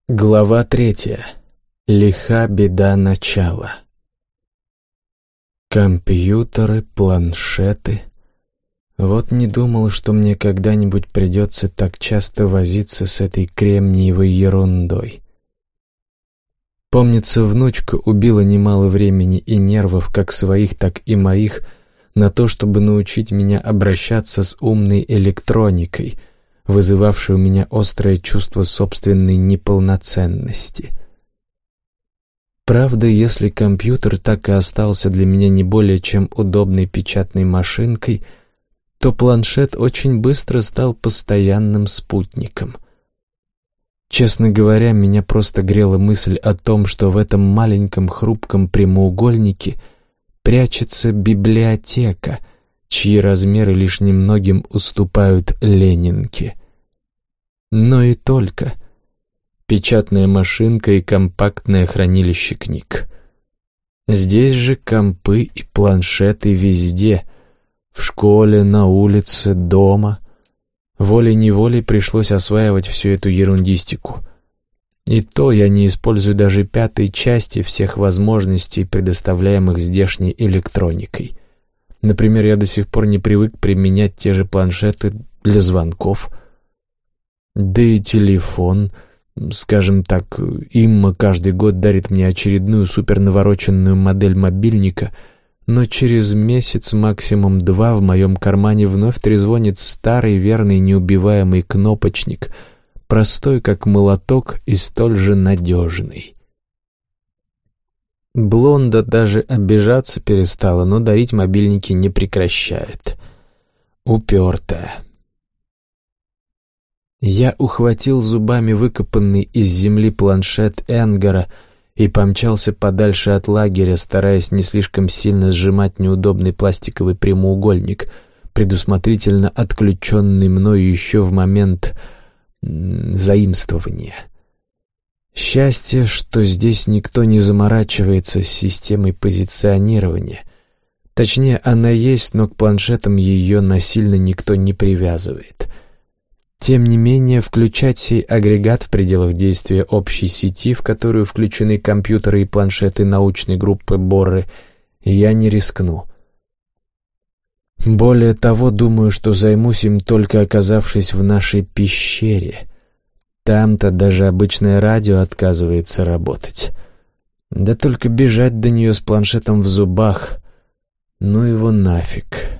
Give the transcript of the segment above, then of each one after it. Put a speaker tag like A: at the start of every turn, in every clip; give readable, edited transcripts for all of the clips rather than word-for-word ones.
A: Глава 3. Лиха беда начала. Компьютеры, планшеты. Вот не думал, что мне когда-нибудь придется так часто возиться с этой кремниевой ерундой. Помнится, внучка убила немало времени и нервов, как своих, так и моих, на то, чтобы научить меня обращаться с умной электроникой, вызывавшей у меня острое чувство собственной неполноценности. Правда, если компьютер так и остался для меня не более чем удобной печатной машинкой, то планшет очень быстро стал постоянным спутником. Честно говоря, меня просто грела мысль о том, что в этом маленьком хрупком прямоугольнике прячется библиотека, чьи размеры лишь немногим уступают ленинке. Но и только. Печатная машинка и компактное хранилище книг. Здесь же компы и планшеты везде. В школе, на улице, дома. Волей-неволей пришлось осваивать всю эту ерундистику. И то я не использую даже 1/5 части всех возможностей, предоставляемых здешней электроникой. Например, я до сих пор не привык применять те же планшеты для звонков. Да и телефон, скажем так, Имма каждый год дарит мне очередную супернавороченную модель мобильника, но через месяц, максимум 2, в моем кармане вновь трезвонит старый верный неубиваемый кнопочник, простой как молоток и столь же надежный. Блонда даже обижаться перестала, но дарить мобильники не прекращает. Упертая. Я ухватил зубами выкопанный из земли планшет Энгара и помчался подальше от лагеря, стараясь не слишком сильно сжимать неудобный пластиковый прямоугольник, предусмотрительно отключенный мною еще в момент заимствования. Счастье, что здесь никто не заморачивается с системой позиционирования. Точнее, она есть, но к планшетам ее насильно никто не привязывает. Тем не менее, включать сей агрегат в пределах действия общей сети, в которую включены компьютеры и планшеты научной группы Борры, я не рискну. Более того, думаю, что займусь им только оказавшись в нашей пещере. Там-то даже обычное радио отказывается работать. Да только бежать до нее с планшетом в зубах, ну его нафиг.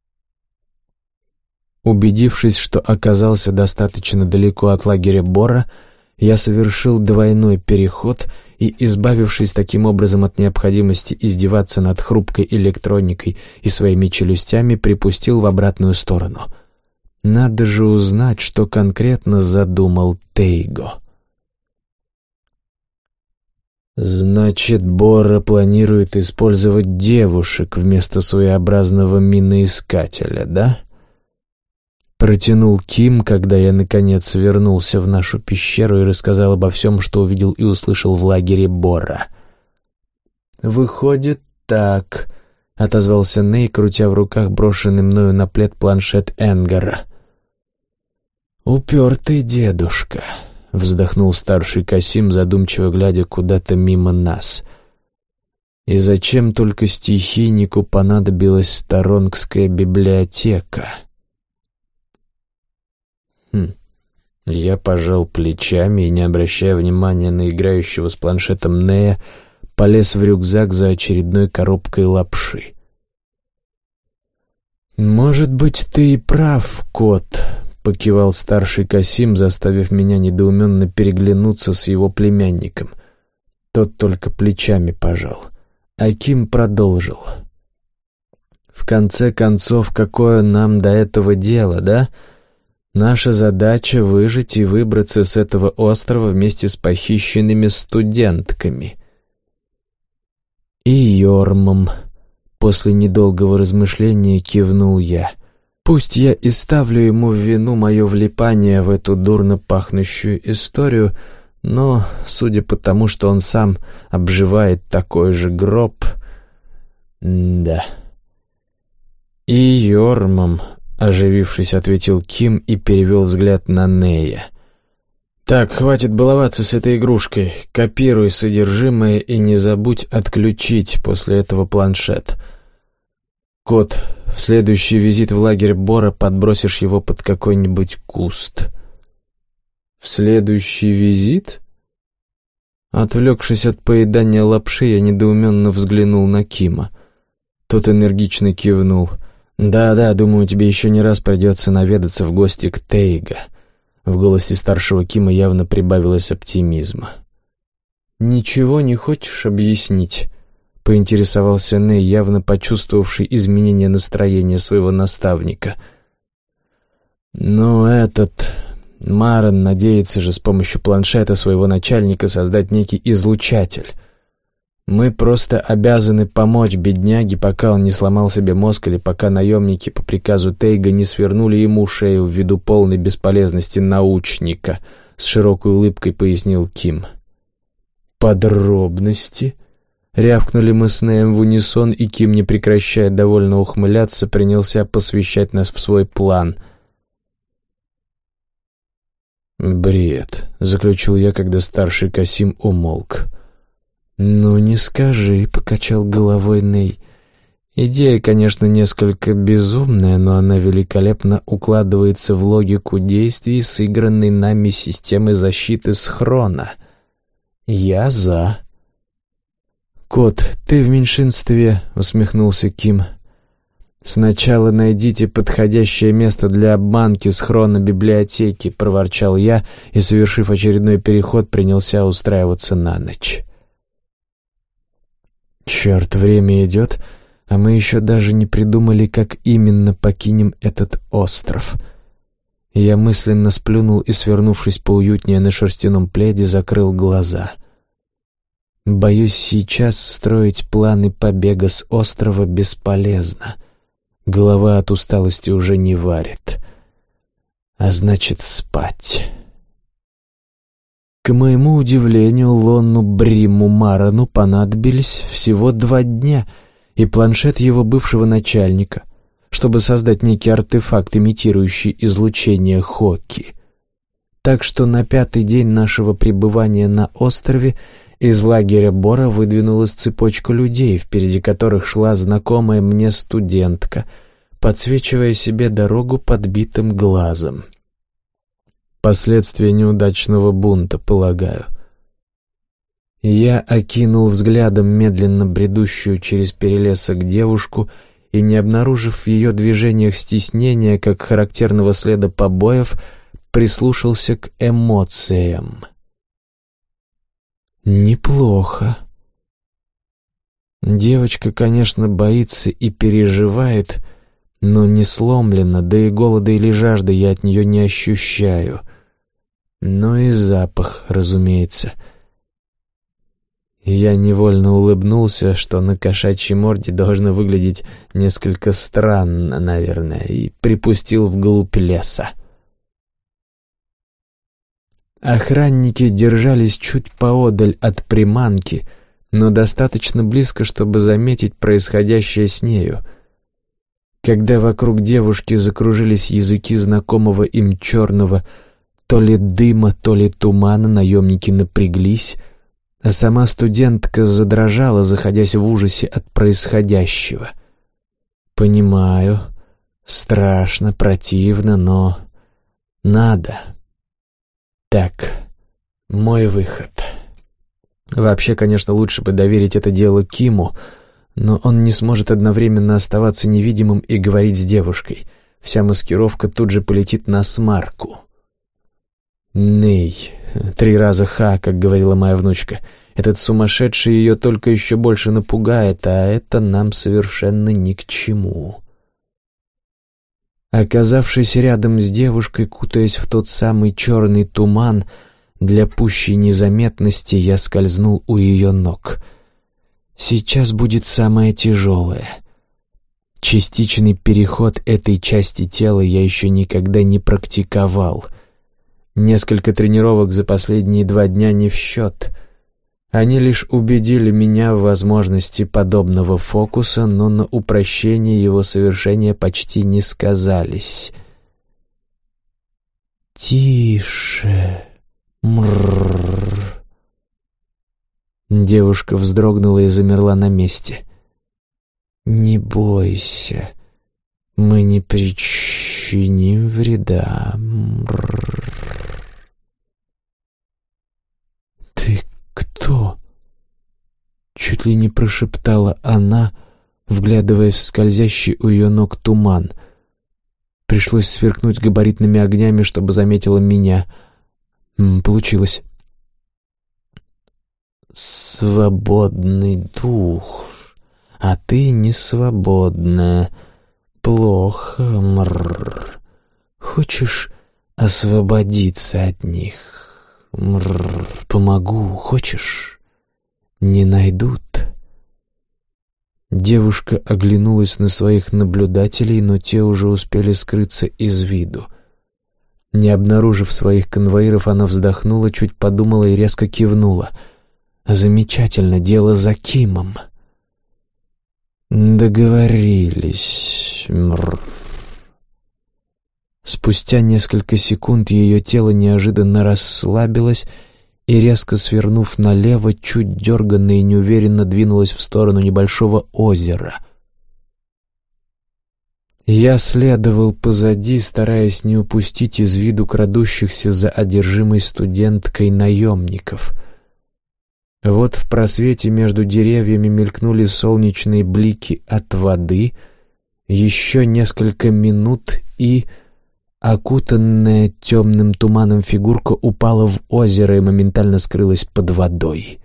A: Убедившись, что оказался достаточно далеко от лагеря Борра, я совершил двойной переход и, избавившись таким образом от необходимости издеваться над хрупкой электроникой и своими челюстями, припустил в обратную сторону. Надо же узнать, что конкретно задумал Тейго. Значит, Борра планирует использовать девушек вместо своеобразного миноискателя, да? Протянул Ким, когда я, наконец, вернулся в нашу пещеру и рассказал обо всем, что увидел и услышал в лагере Борра. «Выходит, так», — отозвался Ней, крутя в руках брошенный мною на плед планшет Энгара. «Упертый дедушка», — вздохнул старший Касим, задумчиво глядя куда-то мимо нас. «И зачем только стихийнику понадобилась Сторонская библиотека?» Я пожал плечами и, не обращая внимания на играющего с планшетом Нея, полез в рюкзак за очередной коробкой лапши. «Может быть, ты и прав, кот», — покивал старший Касим, заставив меня недоуменно переглянуться с его племянником. Тот только плечами пожал. Аким продолжил. «В конце концов, какое нам до этого дело, да? Наша задача — выжить и выбраться с этого острова вместе с похищенными студентками». «И Йормом», — после недолгого размышления кивнул я. «Пусть я и ставлю ему в вину мое влипание в эту дурно пахнущую историю, но, судя по тому, что он сам обживает такой же гроб, да». «И Йормом», — оживившись, ответил Ким и перевел взгляд на Нея. «Так, хватит баловаться с этой игрушкой. Копируй содержимое и не забудь отключить после этого планшет. Кот, в следующий визит в лагерь Бора подбросишь его под какой-нибудь куст». «В следующий визит?» Отвлекшись от поедания лапши, я недоуменно взглянул на Кима. Тот энергично кивнул. «Да, думаю, тебе еще не раз придется наведаться в гости к Тейга». В голосе старшего Кима явно прибавилось оптимизма. «Ничего не хочешь объяснить?» — поинтересовался Ней, явно почувствовавший изменение настроения своего наставника. «Ну, этот Марен надеется же с помощью планшета своего начальника создать некий излучатель. Мы просто обязаны помочь бедняге, пока он не сломал себе мозг или пока наемники по приказу Тейга не свернули ему шею ввиду полной бесполезности научника», — с широкой улыбкой пояснил Ким. «Подробности?» — рявкнули мы с Неем в унисон, и Ким, не прекращая довольно ухмыляться, принялся посвящать нас в свой план. «Бред», — заключил я, когда старший Касим умолк. «Ну, не скажи», — покачал головой Ней. «Идея, конечно, несколько безумная, но она великолепно укладывается в логику действий сыгранной нами системы защиты схрона. Я за». «Кот, ты в меньшинстве», — усмехнулся Ким. «Сначала найдите подходящее место для обманки схрона библиотеки», — проворчал я и, совершив очередной переход, принялся устраиваться на ночь. Черт, время идет, а мы еще даже не придумали, как именно покинем этот остров. Я мысленно сплюнул и, свернувшись поуютнее на шерстяном пледе, закрыл глаза. Боюсь, сейчас строить планы побега с острова бесполезно. Голова от усталости уже не варит. А значит, спать. К моему удивлению, Лонну Бриму Марану понадобились всего 2 дня и планшет его бывшего начальника, чтобы создать некий артефакт, имитирующий излучение Хокки. Так что на 5-й день нашего пребывания на острове из лагеря Бора выдвинулась цепочка людей, впереди которых шла знакомая мне студентка, подсвечивая себе дорогу подбитым глазом. Последствия неудачного бунта, полагаю. Я окинул взглядом медленно бредущую через перелесок девушку и, не обнаружив в ее движениях стеснения, как характерного следа побоев, прислушался к эмоциям. Неплохо. Девочка, конечно, боится и переживает, но не сломлена, да и голода или жажды я от нее не ощущаю. Ну и запах, разумеется. Я невольно улыбнулся, что на кошачьей морде должно выглядеть несколько странно, наверное, и припустил вглубь леса. Охранники держались чуть поодаль от приманки, но достаточно близко, чтобы заметить происходящее с нею. Когда вокруг девушки закружились языки знакомого им черного то ли дыма, то ли тумана, наемники напряглись, а сама студентка задрожала, заходясь в ужасе от происходящего. Понимаю, страшно, противно, но надо. Так, мой выход. Вообще, конечно, лучше бы доверить это дело Киму, но он не сможет одновременно оставаться невидимым и говорить с девушкой. Вся маскировка тут же полетит на смарку. Ней, 3 раза ха, как говорила моя внучка. Этот сумасшедший ее только еще больше напугает, а это нам совершенно ни к чему. Оказавшись рядом с девушкой, кутаясь в тот самый черный туман, для пущей незаметности я скользнул у ее ног. Сейчас будет самое тяжелое. Частичный переход этой части тела я еще никогда не практиковал. Несколько тренировок за последние 2 дня не в счет. Они лишь убедили меня в возможности подобного фокуса, но на упрощение его совершения почти не сказались. «Тише!» Мрррр. Девушка вздрогнула и замерла на месте. «Не бойся, мы не причиним вреда. Мрррр». «Ты кто?» — чуть ли не прошептала она, вглядываясь в скользящий у ее ног туман. Пришлось сверкнуть габаритными огнями, чтобы заметила меня. Получилось. «Свободный дух, а ты не свободная. Плохо, мрррр. Хочешь освободиться от них? Мрррр. Помогу, хочешь? Не найдут?» Девушка оглянулась на своих наблюдателей, но те уже успели скрыться из виду. Не обнаружив своих конвоиров, она вздохнула, чуть подумала и резко кивнула. «Замечательно, дело за Кимом». «Договорились. Мррр». Спустя несколько секунд ее тело неожиданно расслабилось и, резко свернув налево, чуть дерганно и неуверенно двинулась в сторону небольшого озера. Я следовал позади, стараясь не упустить из виду крадущихся за одержимой студенткой наемников. Вот в просвете между деревьями мелькнули солнечные блики от воды, еще несколько минут и... Окутанная темным туманом фигурка упала в озеро и моментально скрылась под водой.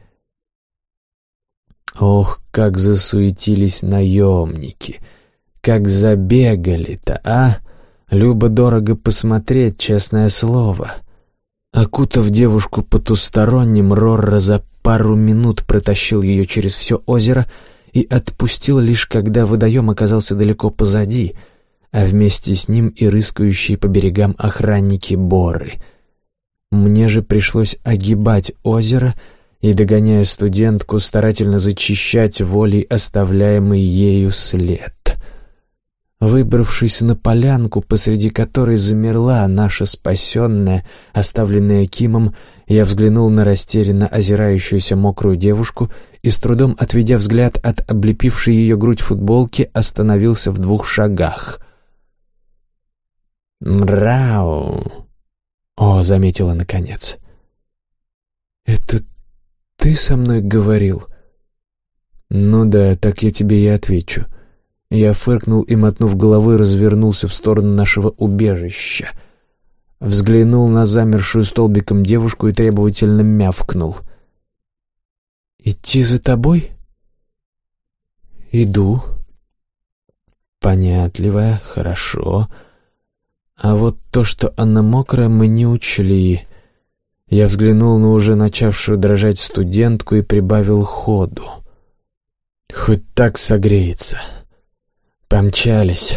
A: Ох, как засуетились наемники! Как забегали-то, а? Любо-дорого посмотреть, честное слово. Окутав девушку потусторонним, Рорро за пару минут протащил ее через все озеро и отпустил лишь когда водоем оказался далеко позади, а вместе с ним и рыскающие по берегам охранники Боры. Мне же пришлось огибать озеро и, догоняя студентку, старательно зачищать волей оставляемый ею след. Выбравшись на полянку, посреди которой замерла наша спасенная, оставленная Кимом, я взглянул на растерянно озирающуюся мокрую девушку и, с трудом отведя взгляд от облепившей ее грудь футболки, остановился в 2 шагах. «Мрау!» — «О», — заметила наконец. «Это ты со мной говорил?» «Ну да, так я тебе и отвечу». Я фыркнул и, мотнув головой, развернулся в сторону нашего убежища. Взглянул на замершую столбиком девушку и требовательно мявкнул. «Идти за тобой?» «Иду». «Понятливая, хорошо. А вот то, что она мокрая, мы не учли». Я взглянул на уже начавшую дрожать студентку и прибавил ходу. «Хоть так согреется». Помчались.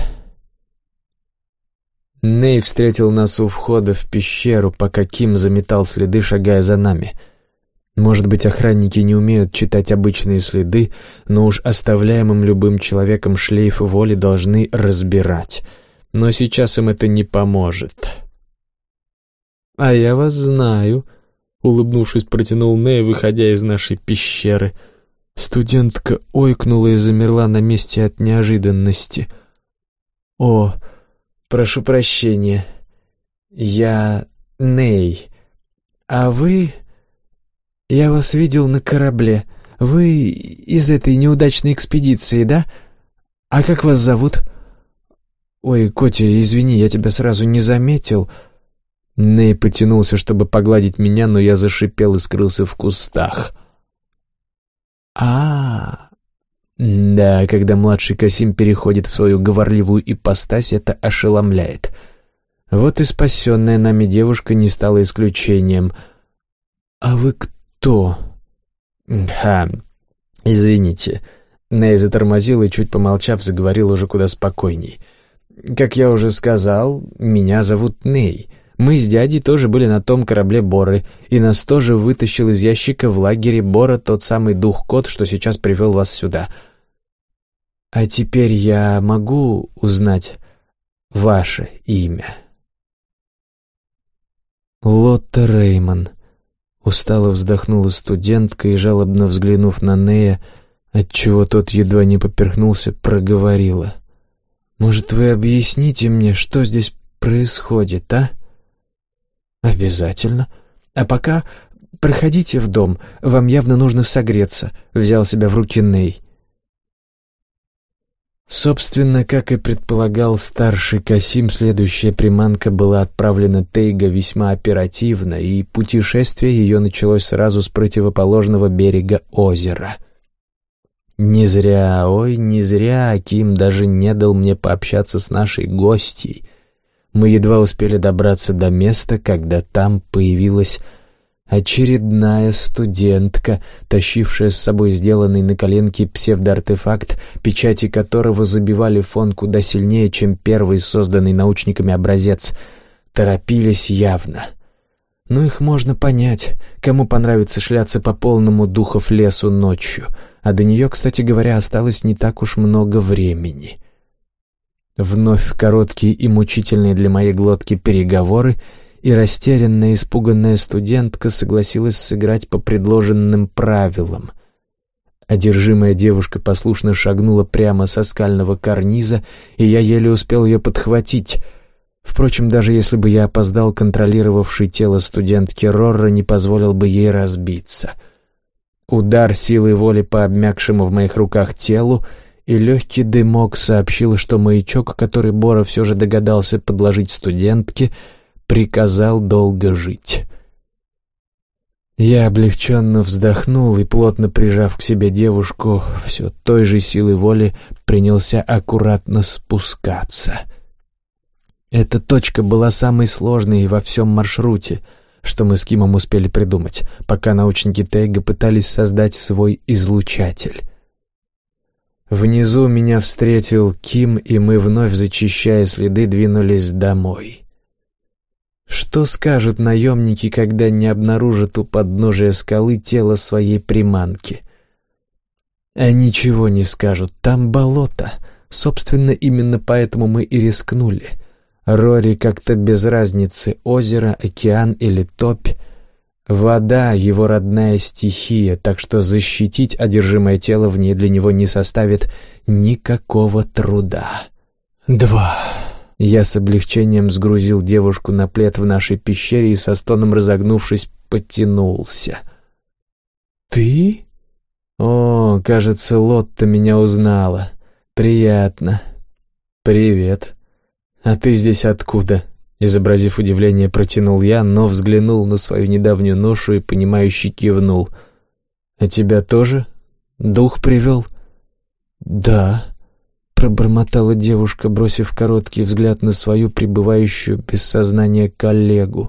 A: Ней встретил нас у входа в пещеру, пока Ким заметал следы, шагая за нами. Может быть, охранники не умеют читать обычные следы, но уж оставляемым любым человеком шлейф воли должны разбирать. Но сейчас им это не поможет. «А я вас знаю», — улыбнувшись, протянул Ней, выходя из нашей пещеры. Студентка ойкнула и замерла на месте от неожиданности. «О, прошу прощения, я Ней. А вы... Я вас видел на корабле. Вы из этой неудачной экспедиции, да? А как вас зовут?» «Ой, Котя, извини, я тебя сразу не заметил». Ней потянулся, чтобы погладить меня, но я зашипел и скрылся в кустах. Да, когда младший Касим переходит в свою говорливую ипостась, это ошеломляет. Вот и спасенная нами девушка не стала исключением. «А вы кто?» Извините». Ней затормозил и, чуть помолчав, заговорил уже куда спокойней. «Как я уже сказал, меня зовут Ней. Мы с дядей тоже были на том корабле Боры, и нас тоже вытащил из ящика в лагере Бора тот самый дух-кот, что сейчас привел вас сюда. А теперь я могу узнать ваше имя?» «Лотта Рейман», Устало вздохнула студентка и, жалобно взглянув на Нея, отчего тот едва не поперхнулся, проговорила: «Может, вы объясните мне, что здесь происходит, а?» «Обязательно. А пока проходите в дом, вам явно нужно согреться», — взял себя в руки Ней. Собственно, как и предполагал старший Касим, следующая приманка была отправлена Тейго весьма оперативно, и путешествие ее началось сразу с противоположного берега озера. Не зря, ой, не зря Ким даже не дал мне пообщаться с нашей гостьей. Мы едва успели добраться до места, когда там появилась очередная студентка, тащившая с собой сделанный на коленке псевдоартефакт, печати которого забивали фон куда сильнее, чем первый созданный научниками образец. Торопились явно. Ну, их можно понять, кому понравится шляться по полному духов лесу ночью, а до нее, кстати говоря, осталось не так уж много времени. Вновь короткие и мучительные для моей глотки переговоры, и растерянная, испуганная студентка согласилась сыграть по предложенным правилам. Одержимая девушка послушно шагнула прямо со скального карниза, и я еле успел ее подхватить. Впрочем, даже если бы я опоздал, контролировавший тело студентки Рорро не позволил бы ей разбиться. Удар силой воли по обмякшему в моих руках телу, и легкий дымок сообщил, что маячок, который Бора все же догадался подложить студентке, приказал долго жить. Я облегченно вздохнул и, плотно прижав к себе девушку, все той же силой воли принялся аккуратно спускаться. Эта точка была самой сложной во всем маршруте, что мы с Кимом успели придумать, пока научники Тейга пытались создать свой излучатель. Внизу меня встретил Ким, и мы, вновь зачищая следы, двинулись домой. Что скажут наемники, когда не обнаружат у подножия скалы тело своей приманки? А ничего не скажут, там болото. Собственно, именно поэтому мы и рискнули. Рори как-то без разницы, озеро, океан или топь. Вода — его родная стихия, так что защитить одержимое тело в ней для него не составит никакого труда. 2. Я с облегчением сгрузил девушку на плед в нашей пещере и со стоном разогнувшись, потянулся. «Ты? О, кажется, Лотта меня узнала. Приятно. Привет. А ты здесь откуда?» Изобразив удивление, протянул я, но взглянул на свою недавнюю ношу и, понимающе кивнул. «А тебя тоже дух привел?» «Да», — пробормотала девушка, бросив короткий взгляд на свою пребывающую без сознания коллегу.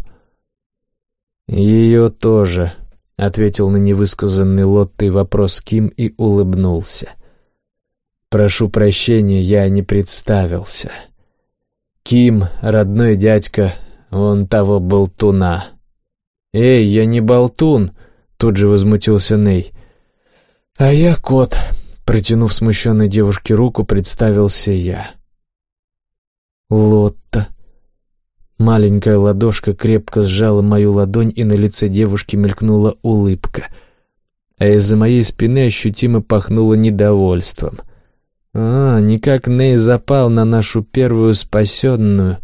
A: «Ее тоже», — ответил на невысказанный Лоттой вопрос Ким и улыбнулся. «Прошу прощения, я не представился. Ким, родной дядька, вон того болтуна». «Эй, я не болтун», — тут же возмутился Ней. «А я кот», — протянув смущенной девушке руку, представился я. «Лотта». Маленькая ладошка крепко сжала мою ладонь, и на лице девушки мелькнула улыбка, а из-за моей спины ощутимо пахнуло недовольством. Никак Ней запал на нашу первую спасенную.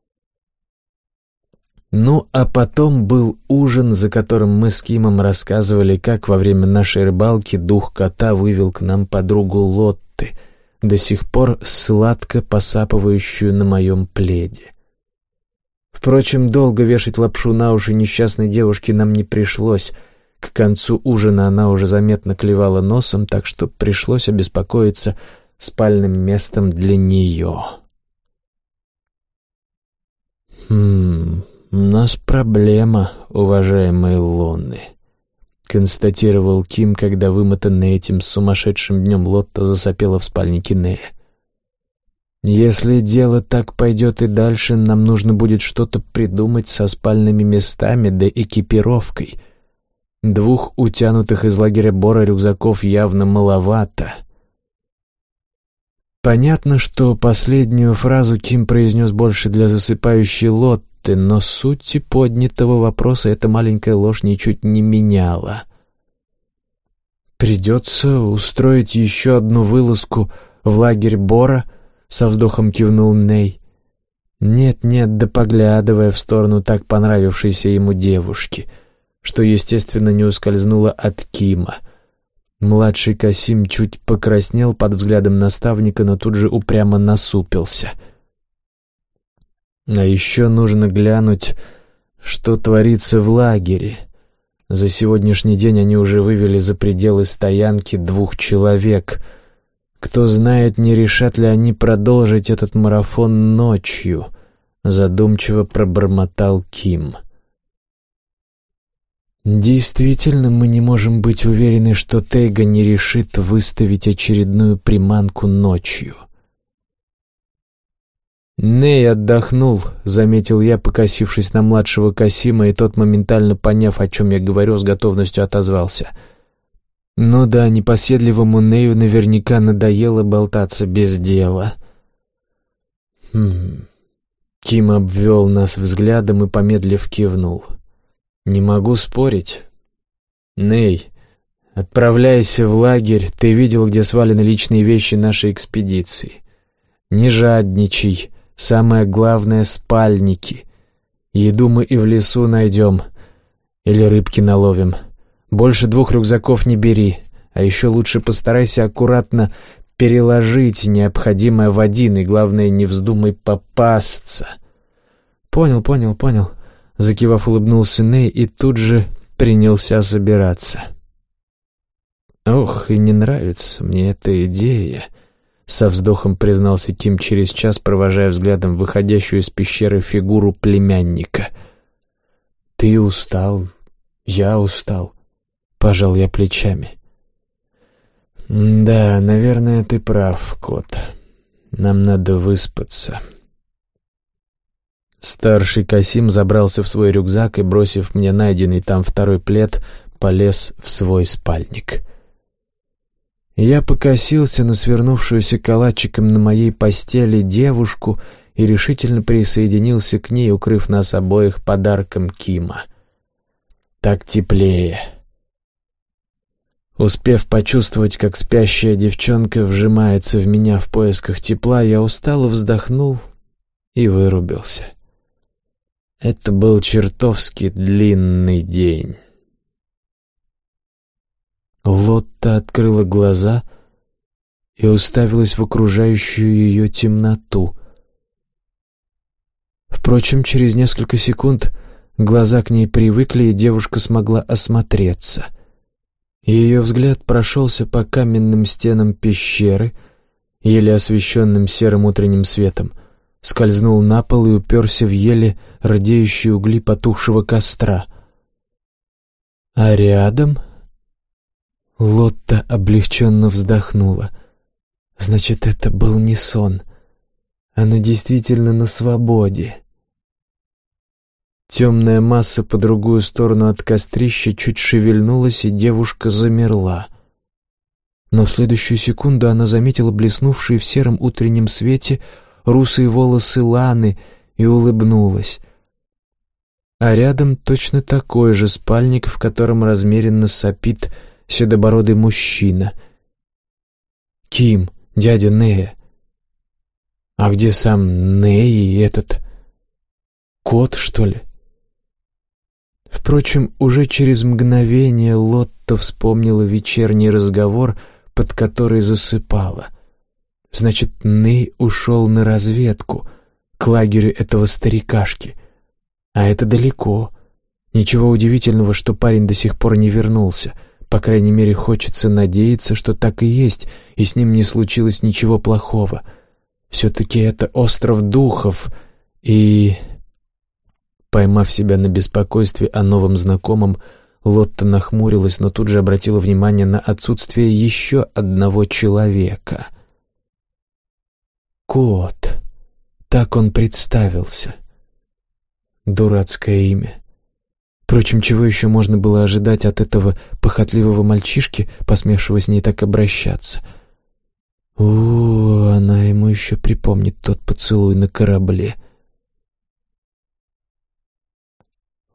A: Ну, а потом был ужин, за которым мы с Кимом рассказывали, как во время нашей рыбалки дух кота вывел к нам подругу Лотты, до сих пор сладко посапывающую на моем пледе. Впрочем, долго вешать лапшу на уши несчастной девушке нам не пришлось. К концу ужина она уже заметно клевала носом, так что пришлось обеспокоиться спальным местом для нее. «У нас проблема, уважаемые Лоны», — констатировал Ким, когда вымотанная этим сумасшедшим днем Лотта засопела в спальнике Нея. «Если дело так пойдет и дальше, нам нужно будет что-то придумать со спальными местами да экипировкой. 2 утянутых из лагеря Бора рюкзаков явно маловато». Понятно, что последнюю фразу Ким произнес больше для засыпающей Лотты, ты, но сути поднятого вопроса эта маленькая ложь ничуть не меняла. «Придется устроить еще одну вылазку в лагерь Бора», — со вздохом кивнул Ней. Нет-нет, да поглядывая в сторону так понравившейся ему девушки, что, естественно, не ускользнуло от Кима. Младший Касим чуть покраснел под взглядом наставника, но тут же упрямо насупился. А еще нужно глянуть, что творится в лагере. За сегодняшний день они уже вывели за пределы стоянки 2 человек. Кто знает, не решат ли они продолжить этот марафон ночью, задумчиво пробормотал Ким. Действительно, мы не можем быть уверены, что Тейга не решит выставить очередную приманку ночью. «Ней отдохнул», — заметил я, покосившись на младшего Касима, и тот, моментально поняв, о чем я говорю, с готовностью отозвался. «Ну да, непоседливому Нею наверняка надоело болтаться без дела». Ким обвел нас взглядом и, помедлив, кивнул. «Не могу спорить. Ней, отправляйся в лагерь, ты видел, где свалены личные вещи нашей экспедиции. Не жадничай. Самое главное — спальники. Еду мы и в лесу найдем. Или рыбки наловим. Больше 2 рюкзаков не бери. А еще лучше постарайся аккуратно переложить необходимое в один, и, главное, не вздумай попасться». «Понял», — закивав, улыбнулся Ней и тут же принялся собираться. «Ох, и не нравится мне эта идея», — со вздохом признался Ким через час, провожая взглядом выходящую из пещеры фигуру племянника. «Ты устал, я устал», — пожал я плечами. «Да, наверное, ты прав, кот. Нам надо выспаться». Старший Касим забрался в свой рюкзак и, бросив мне найденный там 2-й плед, полез в свой спальник. Я покосился на свернувшуюся калачиком на моей постели девушку и решительно присоединился к ней, укрыв нас обоих подарком Кима. Так теплее. Успев почувствовать, как спящая девчонка вжимается в меня в поисках тепла, я устало вздохнул и вырубился. Это был чертовски длинный день. Лотта открыла глаза и уставилась в окружающую ее темноту. Впрочем, через несколько секунд глаза к ней привыкли, и девушка смогла осмотреться. Ее взгляд прошелся по каменным стенам пещеры, еле освещенным серым утренним светом, скользнул на пол и уперся в еле рдеющие угли потухшего костра. А рядом... Лотта облегченно вздохнула. Значит, это был не сон. Она действительно на свободе. Темная масса по другую сторону от кострища чуть шевельнулась, и девушка замерла. Но в следующую секунду она заметила блеснувшие в сером утреннем свете русые волосы Ланы и улыбнулась. А рядом точно такой же спальник, в котором размеренно сопит седобородый мужчина. Ким, дядя Нея. А где сам Ней и этот... кот, что ли? Впрочем, уже через мгновение Лотта вспомнила вечерний разговор, под который засыпала. Значит, Ней ушел на разведку, к лагерю этого старикашки. А это далеко. Ничего удивительного, что парень до сих пор не вернулся. По крайней мере, хочется надеяться, что так и есть, и с ним не случилось ничего плохого. Все-таки это остров духов, и... Поймав себя на беспокойстве о новом знакомом, Лотта нахмурилась, но тут же обратила внимание на отсутствие еще одного человека. Кот. Так он представился. Дурацкое имя. Впрочем, чего еще можно было ожидать от этого похотливого мальчишки, посмевшего с ней так обращаться? Она ему еще припомнит тот поцелуй на корабле.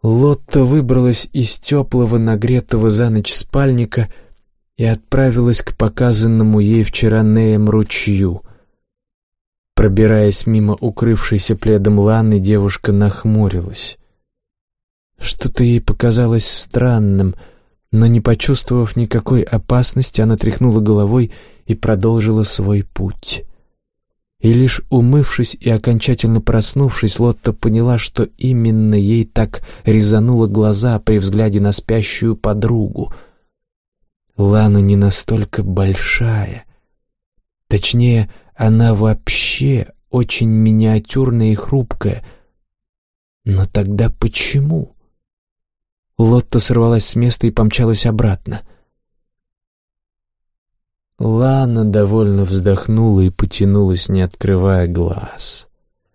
A: Лотта выбралась из теплого, нагретого за ночь спальника и отправилась к показанному ей вчера Неем ручью. Пробираясь мимо укрывшейся пледом Ланы, девушка нахмурилась. Что-то ей показалось странным, но, не почувствовав никакой опасности, она тряхнула головой и продолжила свой путь. И лишь умывшись и окончательно проснувшись, Лотта поняла, что именно ей так резануло глаза при взгляде на спящую подругу. Лана не настолько большая. Точнее, она вообще очень миниатюрная и хрупкая. Но тогда почему? Лотта сорвалась с места и помчалась обратно. Лана довольно вздохнула и потянулась, не открывая глаз.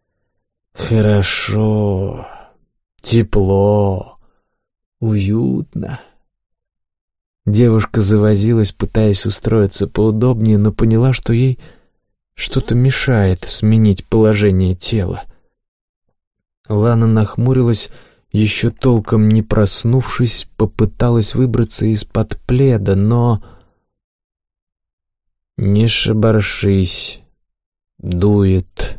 A: Хорошо, тепло, уютно. Девушка завозилась, пытаясь устроиться поудобнее, но поняла, что ей что-то мешает сменить положение тела. Лана нахмурилась, еще толком не проснувшись, попыталась выбраться из-под пледа, но... «Не шебаршись, дует».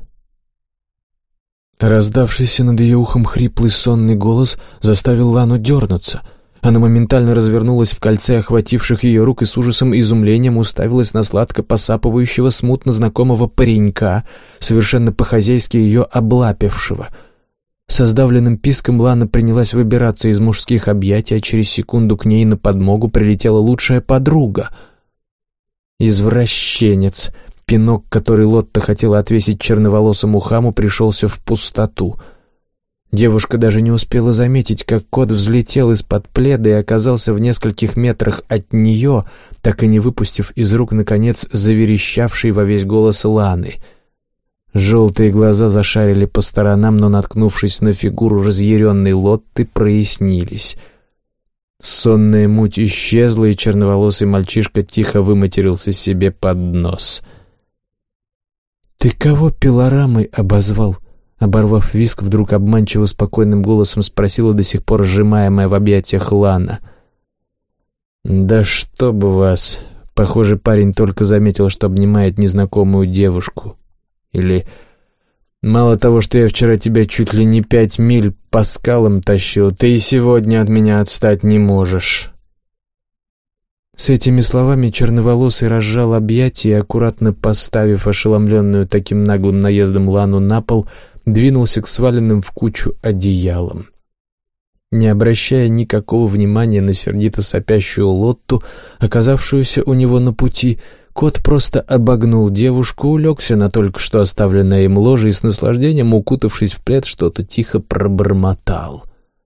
A: Раздавшийся над ее ухом хриплый сонный голос заставил Лану дернуться. Она моментально развернулась в кольце охвативших ее рук и с ужасом и изумлением уставилась на сладко посапывающего смутно знакомого паренька, совершенно по-хозяйски ее облапившего. Со сдавленным писком Лана принялась выбираться из мужских объятий, а через секунду к ней на подмогу прилетела лучшая подруга. Извращенец. Пинок, который Лотта хотела отвесить черноволосому хаму, пришелся в пустоту. Девушка даже не успела заметить, как кот взлетел из-под пледа и оказался в нескольких метрах от нее, так и не выпустив из рук, наконец, заверещавший во весь голос Ланы. Желтые глаза зашарили по сторонам, но, наткнувшись на фигуру разъяренной Лотты, прояснились. Сонная муть исчезла, и черноволосый мальчишка тихо выматерился себе под нос. «Ты кого пилорамой обозвал?» Оборвав визг, вдруг обманчиво спокойным голосом спросила до сих пор сжимаемая в объятиях Лана. «Да чтоб вас!» Похоже, парень только заметил, что обнимает незнакомую девушку. Или... «Мало того, что я вчера тебя чуть ли не 5 миль по скалам тащил, ты и сегодня от меня отстать не можешь». С этими словами черноволосый разжал объятия и, аккуратно поставив ошеломленную таким наглым наездом Лану на пол, двинулся к сваленным в кучу одеялам. Не обращая никакого внимания на сердито сопящую Лотту, оказавшуюся у него на пути, кот просто обогнул девушку, улегся на только что оставленное им ложе и с наслаждением, укутавшись в плед, что-то тихо пробормотал.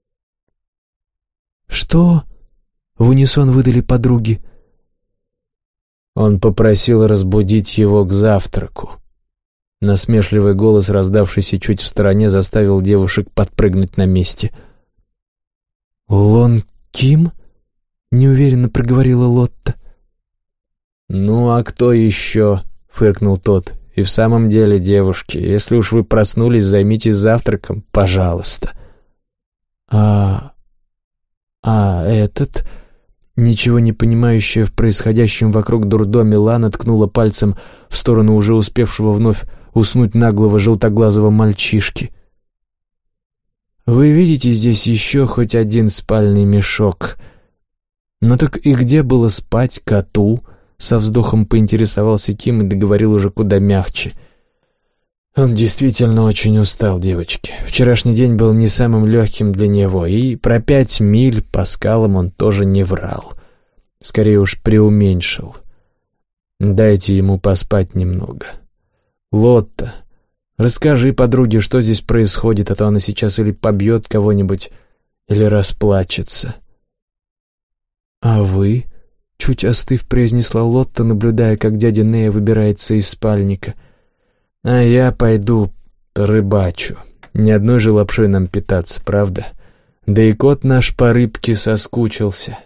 A: «Что?» — в унисон выдали подруги. Он попросил разбудить его к завтраку. Насмешливый голос, раздавшийся чуть в стороне, заставил девушек подпрыгнуть на месте. «Лон Ким?» — неуверенно проговорила Лотта. «Ну, а кто еще?» — фыркнул тот. «И в самом деле, девушки, если уж вы проснулись, займитесь завтраком, пожалуйста». Этот...» Ничего не понимающая в происходящем вокруг дурдоме Лана ткнула пальцем в сторону уже успевшего вновь уснуть наглого желтоглазого мальчишки. «Вы видите здесь еще хоть один спальный мешок? Ну так и где было спать коту?» Со вздохом поинтересовался Ким и договорил уже куда мягче. Он действительно очень устал, девочки. Вчерашний день был не самым легким для него, и про 5 миль по скалам он тоже не врал. Скорее уж преуменьшил. Дайте ему поспать немного. Лотта, расскажи подруге, что здесь происходит, а то она сейчас или побьет кого-нибудь, или расплачется. «А вы?» — чуть остыв, произнесла Лотта, наблюдая, как дядя Нея выбирается из спальника. «А я пойду рыбачу. Ни одной же лапшой нам питаться, правда? Да и кот наш по рыбке соскучился».